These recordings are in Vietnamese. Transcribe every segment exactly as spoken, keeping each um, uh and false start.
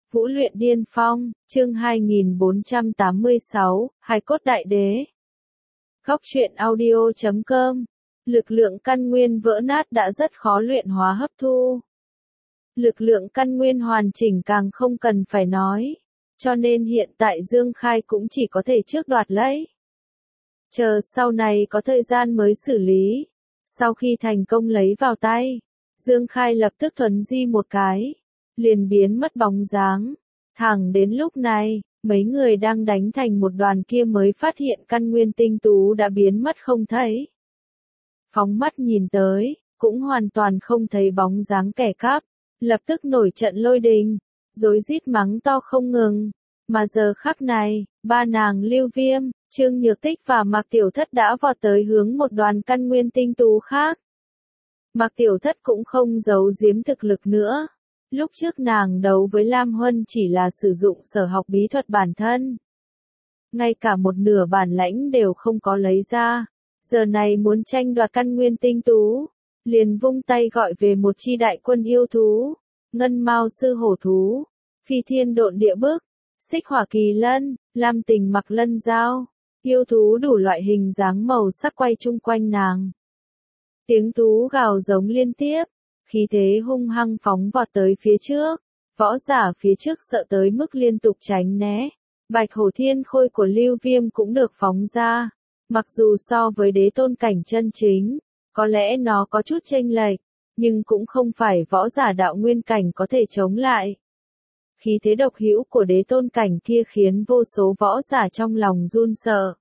Vũ luyện điên phong, chương hai nghìn bốn trăm tám mươi sáu, Hài cốt đại đế. Góc truyện audio chấm com. Lực lượng căn nguyên vỡ nát đã rất khó luyện hóa hấp thu. Lực lượng căn nguyên hoàn chỉnh càng không cần phải nói. Cho nên hiện tại Dương Khai cũng chỉ có thể trước đoạt lấy. Chờ sau này có thời gian mới xử lý. Sau khi thành công lấy vào tay, Dương Khai lập tức thuấn di một cái, liền biến mất bóng dáng. Thẳng đến lúc này, mấy người đang đánh thành một đoàn kia mới phát hiện căn nguyên tinh tú đã biến mất không thấy. Phóng mắt nhìn tới, cũng hoàn toàn không thấy bóng dáng kẻ cắp, lập tức nổi trận lôi đình, rối rít mắng to không ngừng. Mà giờ khắc này, ba nàng Lưu Viêm, Trương Nhược Tích và Mạc Tiểu Thất đã vọt tới hướng một đoàn căn nguyên tinh tú khác. Mạc Tiểu Thất cũng không giấu giếm thực lực nữa. Lúc trước nàng đấu với Lam Huân chỉ là sử dụng sở học bí thuật bản thân. Ngay cả một nửa bản lãnh đều không có lấy ra. Giờ này muốn tranh đoạt căn nguyên tinh tú, liền vung tay gọi về một chi đại quân yêu thú, ngân mao sư hổ thú, phi thiên độn địa bức, xích hỏa kỳ lân, lam tình mặc lân dao, yêu thú đủ loại hình dáng màu sắc quay chung quanh nàng. Tiếng thú gào giống liên tiếp, khí thế hung hăng phóng vọt tới phía trước, võ giả phía trước sợ tới mức liên tục tránh né. Bạch hổ thiên khôi của Lưu Viêm cũng được phóng ra. Mặc dù so với đế tôn cảnh chân chính, có lẽ nó có chút chênh lệch, nhưng cũng không phải võ giả đạo nguyên cảnh có thể chống lại. Khí thế độc hữu của đế tôn cảnh kia khiến vô số võ giả trong lòng run sợ.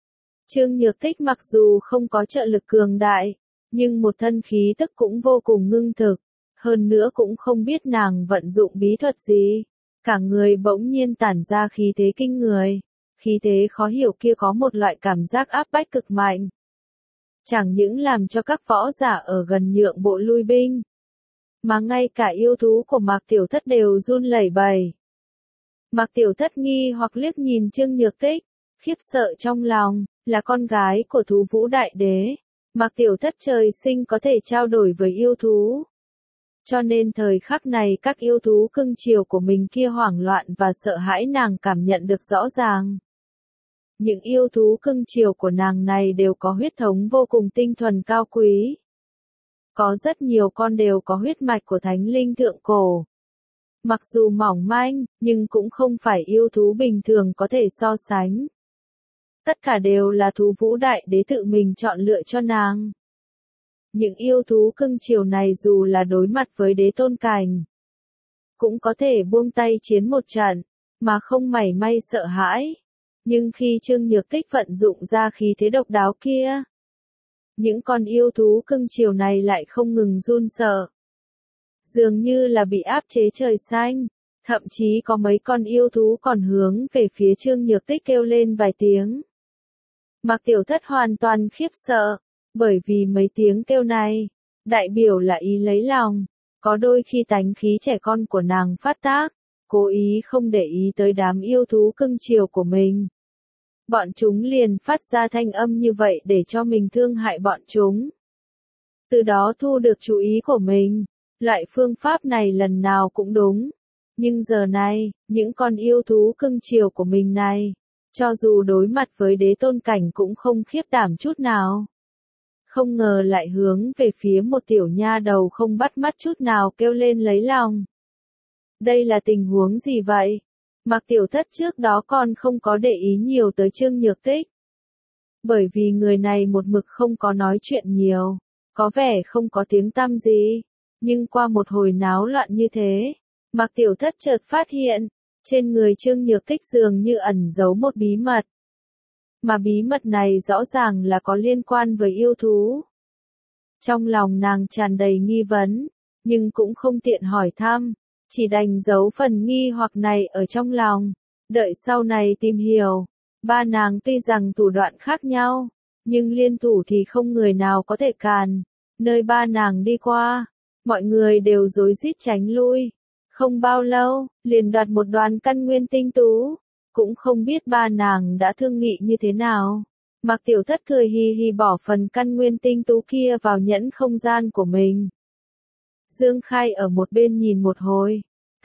Trương Nhược Tích mặc dù không có trợ lực cường đại, nhưng một thân khí tức cũng vô cùng ngưng thực, hơn nữa cũng không biết nàng vận dụng bí thuật gì. Cả người bỗng nhiên tản ra khí thế kinh người. Khí thế khó hiểu kia có một loại cảm giác áp bách cực mạnh. Chẳng những làm cho các võ giả ở gần nhượng bộ lui binh, mà ngay cả yêu thú của Mạc Tiểu Thất đều run lẩy bẩy. Mạc Tiểu Thất nghi hoặc liếc nhìn Trương Nhược Tích, khiếp sợ trong lòng, là con gái của thú vũ đại đế. Mạc Tiểu Thất trời sinh có thể trao đổi với yêu thú. Cho nên thời khắc này các yêu thú cưng chiều của mình kia hoảng loạn và sợ hãi nàng cảm nhận được rõ ràng. Những yêu thú cưng chiều của nàng này đều có huyết thống vô cùng tinh thuần cao quý. Có rất nhiều con đều có huyết mạch của thánh linh thượng cổ. Mặc dù mỏng manh, nhưng cũng không phải yêu thú bình thường có thể so sánh. Tất cả đều là thú vũ đại đế tự mình chọn lựa cho nàng. Những yêu thú cưng chiều này dù là đối mặt với đế tôn cảnh, cũng có thể buông tay chiến một trận, mà không mảy may sợ hãi. Nhưng khi Trương Nhược Tích vận dụng ra khí thế độc đáo kia, những con yêu thú cưng chiều này lại không ngừng run sợ. Dường như là bị áp chế trời xanh, thậm chí có mấy con yêu thú còn hướng về phía Trương Nhược Tích kêu lên vài tiếng. Mạc Tiểu Thất hoàn toàn khiếp sợ, bởi vì mấy tiếng kêu này, đại biểu là ý lấy lòng, có đôi khi tánh khí trẻ con của nàng phát tác, cố ý không để ý tới đám yêu thú cưng chiều của mình. Bọn chúng liền phát ra thanh âm như vậy để cho mình thương hại bọn chúng. Từ đó thu được chú ý của mình. Loại phương pháp này lần nào cũng đúng. Nhưng giờ này, những con yêu thú cưng chiều của mình này, cho dù đối mặt với đế tôn cảnh cũng không khiếp đảm chút nào. Không ngờ lại hướng về phía một tiểu nha đầu không bắt mắt chút nào kêu lên lấy lòng. Đây là tình huống gì vậy? Mạc Tiểu Thất trước đó còn không có để ý nhiều tới Trương Nhược Tích. Bởi vì người này một mực không có nói chuyện nhiều, có vẻ không có tiếng tăm gì. Nhưng qua một hồi náo loạn như thế, Mạc Tiểu Thất chợt phát hiện, trên người Trương Nhược Tích dường như ẩn giấu một bí mật. Mà bí mật này rõ ràng là có liên quan với yêu thú. Trong lòng nàng tràn đầy nghi vấn, nhưng cũng không tiện hỏi thăm. Chỉ đành giấu phần nghi hoặc này ở trong lòng, đợi sau này tìm hiểu. Ba nàng tuy rằng thủ đoạn khác nhau, nhưng liên thủ thì không người nào có thể càn. Nơi ba nàng đi qua, mọi người đều rối rít tránh lui. Không bao lâu, liền đoạt một đoàn căn nguyên tinh tú, cũng không biết ba nàng đã thương nghị như thế nào. Mạc Tiểu Thất cười hì hì bỏ phần căn nguyên tinh tú kia vào nhẫn không gian của mình. Dương Khai ở một bên nhìn một hồi,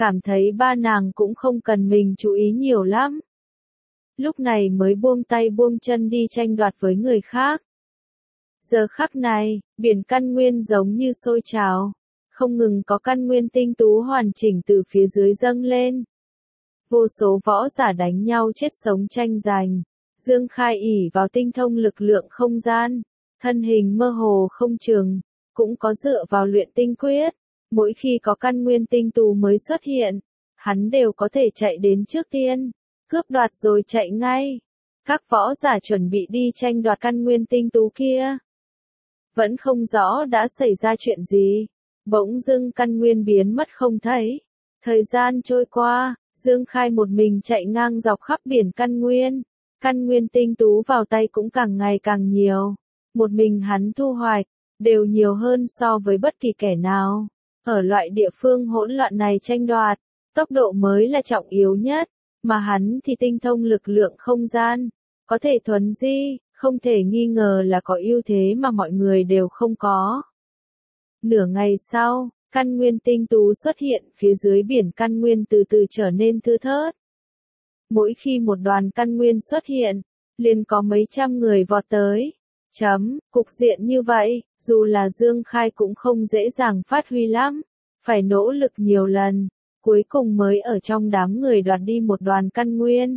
cảm thấy ba nàng cũng không cần mình chú ý nhiều lắm. Lúc này mới buông tay buông chân đi tranh đoạt với người khác. Giờ khắc này, biển căn nguyên giống như sôi trào, không ngừng có căn nguyên tinh tú hoàn chỉnh từ phía dưới dâng lên. Vô số võ giả đánh nhau chết sống tranh giành. Dương Khai ỷ vào tinh thông lực lượng không gian, thân hình mơ hồ không chừng, cũng có dựa vào luyện tinh quyết. Mỗi khi có căn nguyên tinh tú mới xuất hiện, hắn đều có thể chạy đến trước tiên, cướp đoạt rồi chạy ngay. Các võ giả chuẩn bị đi tranh đoạt căn nguyên tinh tú kia. Vẫn không rõ đã xảy ra chuyện gì, bỗng dưng căn nguyên biến mất không thấy. Thời gian trôi qua, Dương Khai một mình chạy ngang dọc khắp biển căn nguyên. Căn nguyên tinh tú vào tay cũng càng ngày càng nhiều. Một mình hắn thu hoạch, đều nhiều hơn so với bất kỳ kẻ nào. Ở loại địa phương hỗn loạn này tranh đoạt, tốc độ mới là trọng yếu nhất, mà hắn thì tinh thông lực lượng không gian, có thể thuấn di, không thể nghi ngờ là có ưu thế mà mọi người đều không có. Nửa ngày sau, căn nguyên tinh tú xuất hiện phía dưới biển căn nguyên từ từ trở nên thưa thớt. Mỗi khi một đoàn căn nguyên xuất hiện, liền có mấy trăm người vọt tới. Chấm, cục diện như vậy, dù là Dương Khai cũng không dễ dàng phát huy lắm, phải nỗ lực nhiều lần, cuối cùng mới ở trong đám người đoạt đi một đoàn căn nguyên.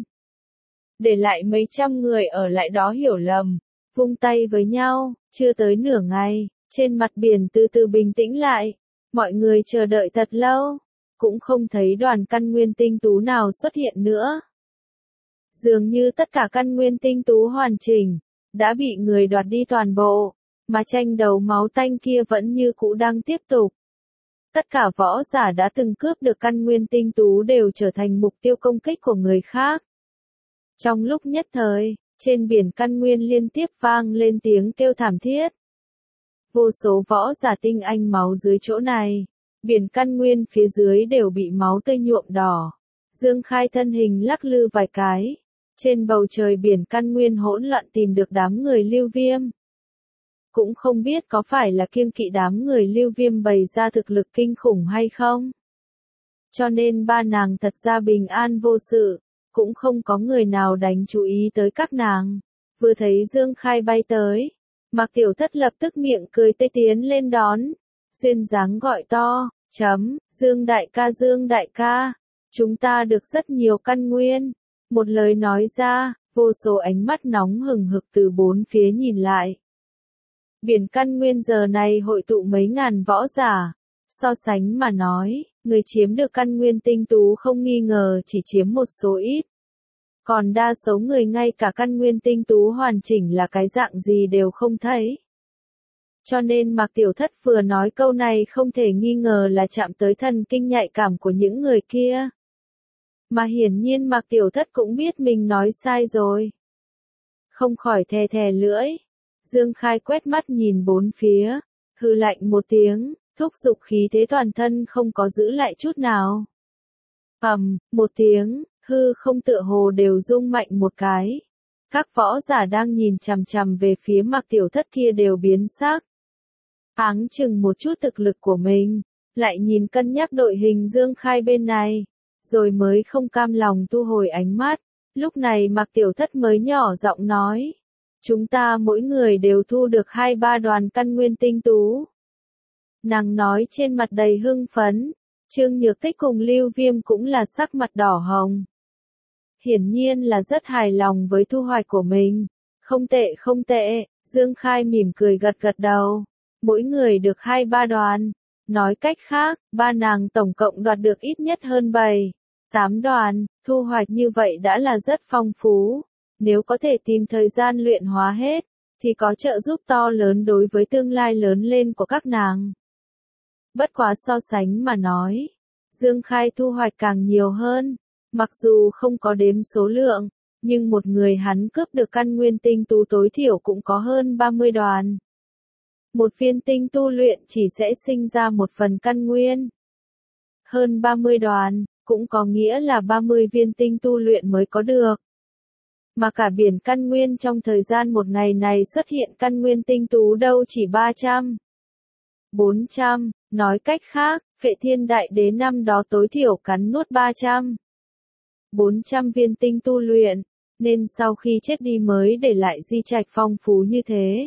Để lại mấy trăm người ở lại đó hiểu lầm, vung tay với nhau, chưa tới nửa ngày, trên mặt biển từ từ bình tĩnh lại, mọi người chờ đợi thật lâu, cũng không thấy đoàn căn nguyên tinh tú nào xuất hiện nữa. Dường như tất cả căn nguyên tinh tú hoàn chỉnh, đã bị người đoạt đi toàn bộ, mà tranh đấu máu tanh kia vẫn như cũ đang tiếp tục. Tất cả võ giả đã từng cướp được căn nguyên tinh tú đều trở thành mục tiêu công kích của người khác. Trong lúc nhất thời, trên biển căn nguyên liên tiếp vang lên tiếng kêu thảm thiết. Vô số võ giả tinh anh máu dưới chỗ này, biển căn nguyên phía dưới đều bị máu tươi nhuộm đỏ. Dương Khai thân hình lắc lư vài cái. Trên bầu trời biển căn nguyên hỗn loạn tìm được đám người Lưu Viêm. Cũng không biết có phải là kiêng kỵ đám người Lưu Viêm bày ra thực lực kinh khủng hay không. Cho nên ba nàng thật ra bình an vô sự, cũng không có người nào đánh chú ý tới các nàng. Vừa thấy Dương Khai bay tới, Mạc Tiểu Thất lập tức miệng cười tê tiến lên đón, duyên dáng gọi to, chấm, Dương đại ca Dương đại ca, chúng ta được rất nhiều căn nguyên. Một lời nói ra, vô số ánh mắt nóng hừng hực từ bốn phía nhìn lại. Biển căn nguyên giờ này hội tụ mấy ngàn võ giả, so sánh mà nói, người chiếm được căn nguyên tinh tú không nghi ngờ chỉ chiếm một số ít. Còn đa số người ngay cả căn nguyên tinh tú hoàn chỉnh là cái dạng gì đều không thấy. Cho nên Mạc Tiểu Thất vừa nói câu này không thể nghi ngờ là chạm tới thần kinh nhạy cảm của những người kia. Mà hiển nhiên Mạc Tiểu Thất cũng biết mình nói sai rồi. Không khỏi thè thè lưỡi. Dương Khai quét mắt nhìn bốn phía, hừ lạnh một tiếng, thúc giục khí thế toàn thân không có giữ lại chút nào. Ầm, một tiếng, hư không tựa hồ đều rung mạnh một cái. Các võ giả đang nhìn chằm chằm về phía Mạc Tiểu Thất kia đều biến sắc. Áng chừng một chút thực lực của mình, lại nhìn cân nhắc đội hình Dương Khai bên này. Rồi mới không cam lòng thu hồi ánh mắt, lúc này Mạc Tiểu Thất mới nhỏ giọng nói. Chúng ta mỗi người đều thu được hai ba đoàn căn nguyên tinh tú. Nàng nói trên mặt đầy hưng phấn, Trương Nhược Tích cùng Lưu Viêm cũng là sắc mặt đỏ hồng. Hiển nhiên là rất hài lòng với thu hoạch của mình. Không tệ không tệ, Dương Khai mỉm cười gật gật đầu. Mỗi người được hai ba đoàn. Nói cách khác, ba nàng tổng cộng đoạt được ít nhất hơn bảy, tám đoàn, thu hoạch như vậy đã là rất phong phú. Nếu có thể tìm thời gian luyện hóa hết, thì có trợ giúp to lớn đối với tương lai lớn lên của các nàng. Bất quá so sánh mà nói, Dương Khai thu hoạch càng nhiều hơn, mặc dù không có đếm số lượng, nhưng một người hắn cướp được căn nguyên tinh tú tối thiểu cũng có hơn ba mươi đoàn. Một viên tinh tu luyện chỉ sẽ sinh ra một phần căn nguyên. Hơn ba mươi đoàn, cũng có nghĩa là ba mươi viên tinh tu luyện mới có được. Mà cả biển căn nguyên trong thời gian một ngày này xuất hiện căn nguyên tinh tú đâu chỉ ba trăm, bốn trăm, nói cách khác, Phệ Thiên Đại Đế năm đó tối thiểu cắn nuốt ba trăm, bốn trăm viên tinh tu luyện, nên sau khi chết đi mới để lại di trạch phong phú như thế.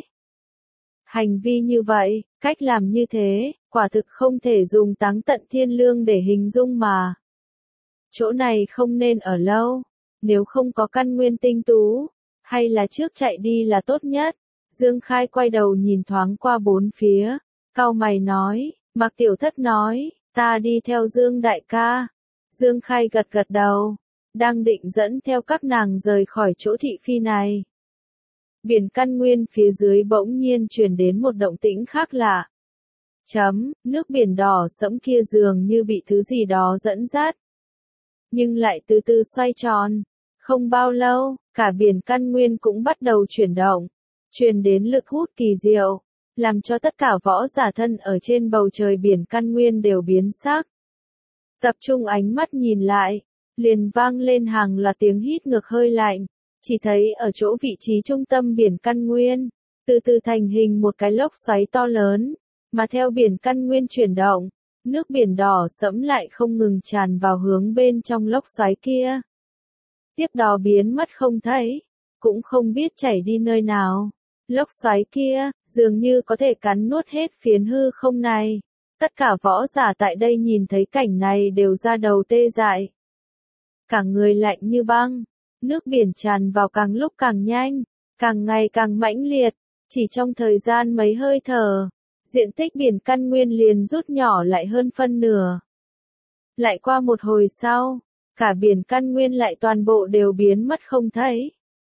Hành vi như vậy, cách làm như thế, quả thực không thể dùng táng tận thiên lương để hình dung mà. Chỗ này không nên ở lâu, nếu không có căn nguyên tinh tú, hay là trước chạy đi là tốt nhất. Dương Khai quay đầu nhìn thoáng qua bốn phía, cau mày nói, Mạc Tiểu Thất nói, ta đi theo Dương đại ca. Dương Khai gật gật đầu, đang định dẫn theo các nàng rời khỏi chỗ thị phi này. Biển căn nguyên phía dưới bỗng nhiên truyền đến một động tĩnh khác lạ. Chấm, nước biển đỏ sẫm kia dường như bị thứ gì đó dẫn dắt. Nhưng lại từ từ xoay tròn. Không bao lâu, cả biển căn nguyên cũng bắt đầu chuyển động. Truyền đến lực hút kỳ diệu, làm cho tất cả võ giả thân ở trên bầu trời biển căn nguyên đều biến sắc. Tập trung ánh mắt nhìn lại, liền vang lên hàng loạt tiếng hít ngược hơi lạnh. Chỉ thấy ở chỗ vị trí trung tâm biển căn nguyên, từ từ thành hình một cái lốc xoáy to lớn, mà theo biển căn nguyên chuyển động, nước biển đỏ sẫm lại không ngừng tràn vào hướng bên trong lốc xoáy kia. Tiếp đó biến mất không thấy, cũng không biết chảy đi nơi nào. Lốc xoáy kia, dường như có thể cắn nuốt hết phiến hư không này. Tất cả võ giả tại đây nhìn thấy cảnh này đều ra đầu tê dại. Cả người lạnh như băng, nước biển tràn vào càng lúc càng nhanh, càng ngày càng mãnh liệt, chỉ trong thời gian mấy hơi thở, diện tích biển căn nguyên liền rút nhỏ lại hơn phân nửa. Lại qua một hồi sau, cả biển căn nguyên lại toàn bộ đều biến mất không thấy.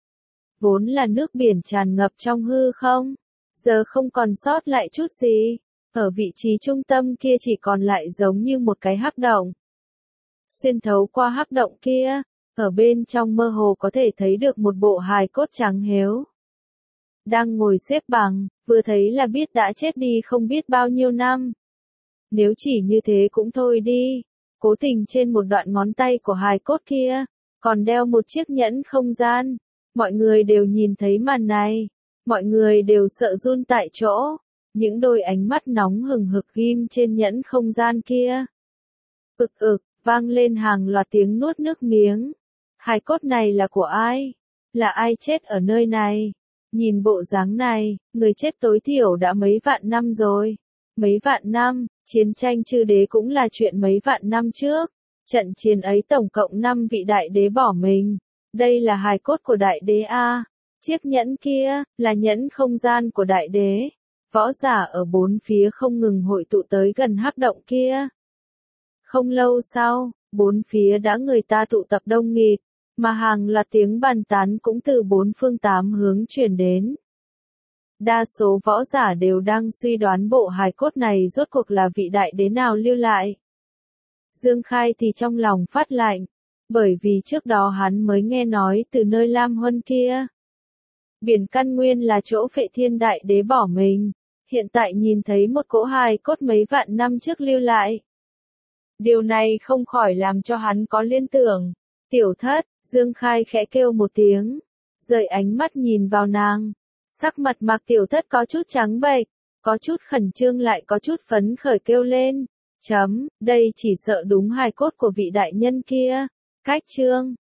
Vốn là nước biển tràn ngập trong hư không, giờ không còn sót lại chút gì, ở vị trí trung tâm kia chỉ còn lại giống như một cái hắc động. Xuyên thấu qua hắc động kia, ở bên trong mơ hồ có thể thấy được một bộ hài cốt trắng héo. Đang ngồi xếp bằng, vừa thấy là biết đã chết đi không biết bao nhiêu năm. Nếu chỉ như thế cũng thôi đi, cố tình trên một đoạn ngón tay của hài cốt kia, còn đeo một chiếc nhẫn không gian. Mọi người đều nhìn thấy màn này, mọi người đều sợ run tại chỗ, những đôi ánh mắt nóng hừng hực ghim trên nhẫn không gian kia. Ực ực, vang lên hàng loạt tiếng nuốt nước miếng. Hài cốt này là của ai? Là ai chết ở nơi này? Nhìn bộ dáng này, người chết tối thiểu đã mấy vạn năm rồi. Mấy vạn năm, chiến tranh chư đế cũng là chuyện mấy vạn năm trước. Trận chiến ấy tổng cộng năm vị đại đế bỏ mình. Đây là hài cốt của đại đế A. Chiếc nhẫn kia, là nhẫn không gian của đại đế. Võ giả ở bốn phía không ngừng hội tụ tới gần hắc động kia. Không lâu sau, bốn phía đã người ta tụ tập đông nghịt, mà hàng loạt tiếng bàn tán cũng từ bốn phương tám hướng truyền đến. Đa số võ giả đều đang suy đoán bộ hài cốt này rốt cuộc là vị đại đế nào lưu lại. Dương Khai thì trong lòng phát lạnh, bởi vì trước đó hắn mới nghe nói từ nơi Lam Huân kia. Biển căn nguyên là chỗ Phệ Thiên Đại Đế bỏ mình, hiện tại nhìn thấy một cỗ hài cốt mấy vạn năm trước lưu lại. Điều này không khỏi làm cho hắn có liên tưởng. Tiểu Thất, Dương Khai khẽ kêu một tiếng, rời ánh mắt nhìn vào nàng. Sắc mặt Mạc Tiểu Thất có chút trắng bệch, có chút khẩn trương lại có chút phấn khởi kêu lên. Chấm, đây chỉ sợ đúng hài cốt của vị đại nhân kia. Cách chương